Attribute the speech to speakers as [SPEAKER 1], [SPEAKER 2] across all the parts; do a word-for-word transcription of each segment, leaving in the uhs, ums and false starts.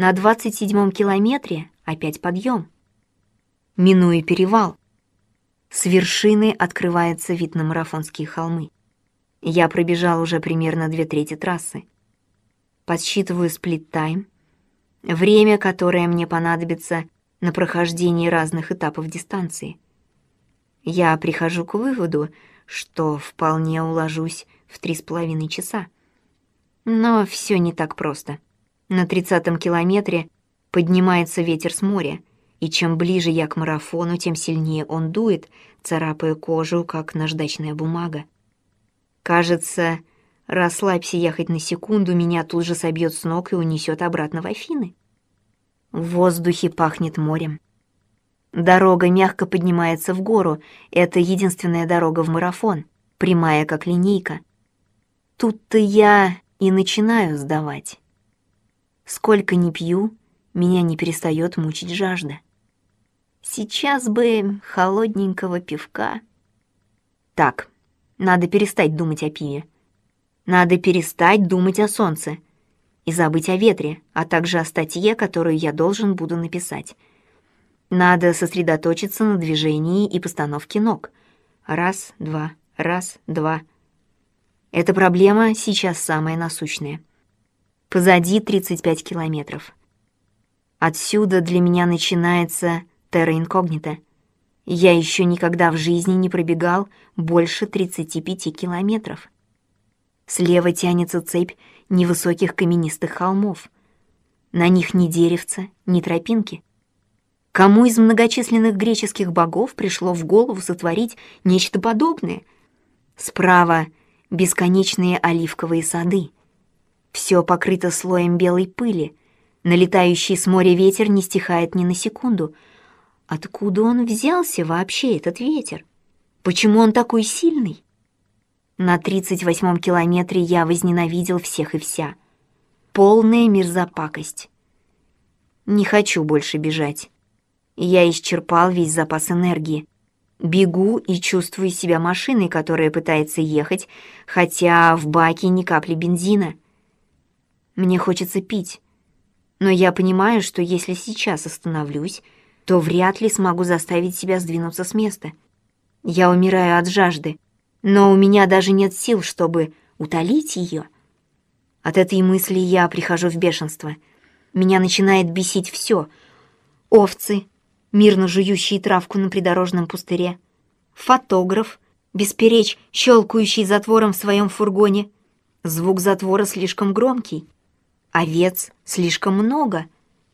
[SPEAKER 1] На двадцать седьмом километре опять подъем. Минуя перевал, с вершины открывается вид на марафонские холмы. Я пробежал уже примерно две трети трассы. Подсчитываю сплит-тайм, время, которое мне понадобится на прохождение разных этапов дистанции. Я прихожу к выводу, что вполне уложусь в три с половиной часа. Но все не так просто. На тридцатом километре поднимается ветер с моря, и чем ближе я к марафону, тем сильнее он дует, царапая кожу, как наждачная бумага. Кажется, расслабься я хоть на секунду, меня тут же собьет с ног и унесет обратно в Афины. В воздухе пахнет морем. Дорога мягко поднимается в гору. Это единственная дорога в марафон, прямая как линейка. Тут-то я и начинаю сдавать. Сколько ни пью, меня не перестает мучить жажда. Сейчас бы холодненького пивка. Так, надо перестать думать о пиве. Надо перестать думать о солнце и забыть о ветре, а также о статье, которую я должен буду написать. Надо сосредоточиться на движении и постановке ног. Раз, два, раз, два. Эта проблема сейчас самая насущная. Позади тридцать пять километров. Отсюда для меня начинается терра инкогнита. Я еще никогда в жизни не пробегал больше тридцати пяти километров. Слева тянется цепь невысоких каменистых холмов. На них ни деревца, ни тропинки. Кому из многочисленных греческих богов пришло в голову сотворить нечто подобное? Справа бесконечные оливковые сады. Все покрыто слоем белой пыли. Налетающий с моря ветер не стихает ни на секунду. Откуда он взялся вообще, этот ветер? Почему он такой сильный? На тридцать восьмом километре я возненавидел всех и вся. Полная мерзопакость. Не хочу больше бежать. Я исчерпал весь запас энергии. Бегу и чувствую себя машиной, которая пытается ехать, хотя в баке ни капли бензина. Мне хочется пить, но я понимаю, что если сейчас остановлюсь, то вряд ли смогу заставить себя сдвинуться с места. Я умираю от жажды, но у меня даже нет сил, чтобы утолить ее. От этой мысли я прихожу в бешенство. Меня начинает бесить все: овцы, мирно жующие травку на придорожном пустыре, фотограф, бесперечь щелкающий затвором в своем фургоне. Звук затвора слишком громкий, овец слишком много.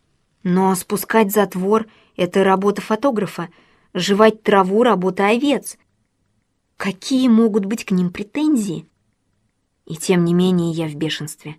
[SPEAKER 1] Но спускать затвор — это работа фотографа, жевать траву — работа овец. Какие могут быть к ним претензии? И тем не менее я в бешенстве.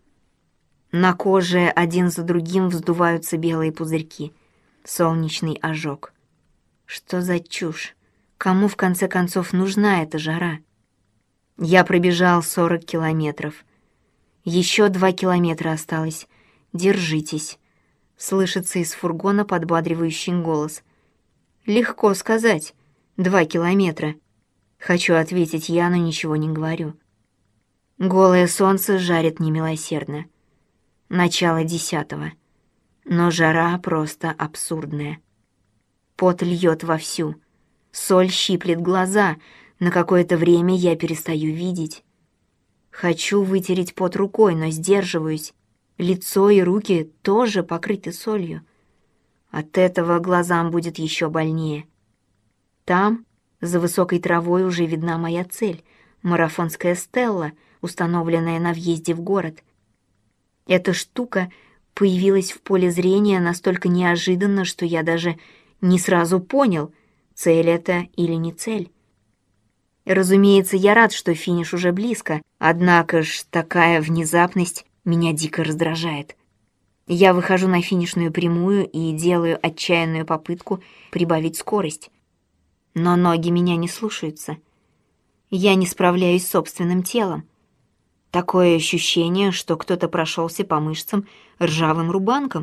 [SPEAKER 1] На коже один за другим вздуваются белые пузырьки. Солнечный ожог. Что за чушь? Кому в конце концов нужна эта жара? Я пробежал сорок километров. Еще два километра осталось. Держитесь. Слышится из фургона подбадривающий голос. Легко сказать. Два километра. Хочу ответить я, но ничего не говорю. Голое солнце жарит немилосердно. Начало десятого. Но жара просто абсурдная. Пот льет вовсю. Соль щиплет глаза. На какое-то время я перестаю видеть. Хочу вытереть пот рукой, но сдерживаюсь. Лицо и руки тоже покрыты солью. От этого глазам будет еще больнее. Там, за высокой травой, уже видна моя цель — марафонская стелла, установленная на въезде в город. Эта штука появилась в поле зрения настолько неожиданно, что я даже не сразу понял, цель это или не цель. Разумеется, я рад, что финиш уже близко, однако ж такая внезапность меня дико раздражает. Я выхожу на финишную прямую и делаю отчаянную попытку прибавить скорость. Но ноги меня не слушаются. Я не справляюсь с собственным телом. Такое ощущение, что кто-то прошелся по мышцам ржавым рубанком.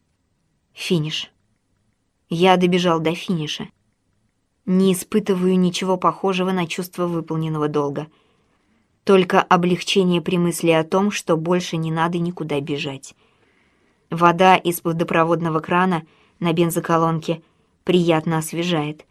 [SPEAKER 1] Финиш. Я добежал до финиша. Не испытываю ничего похожего на чувство выполненного долга. Только облегчение при мысли о том, что больше не надо никуда бежать. Вода из водопроводного крана на бензоколонке приятно освежает.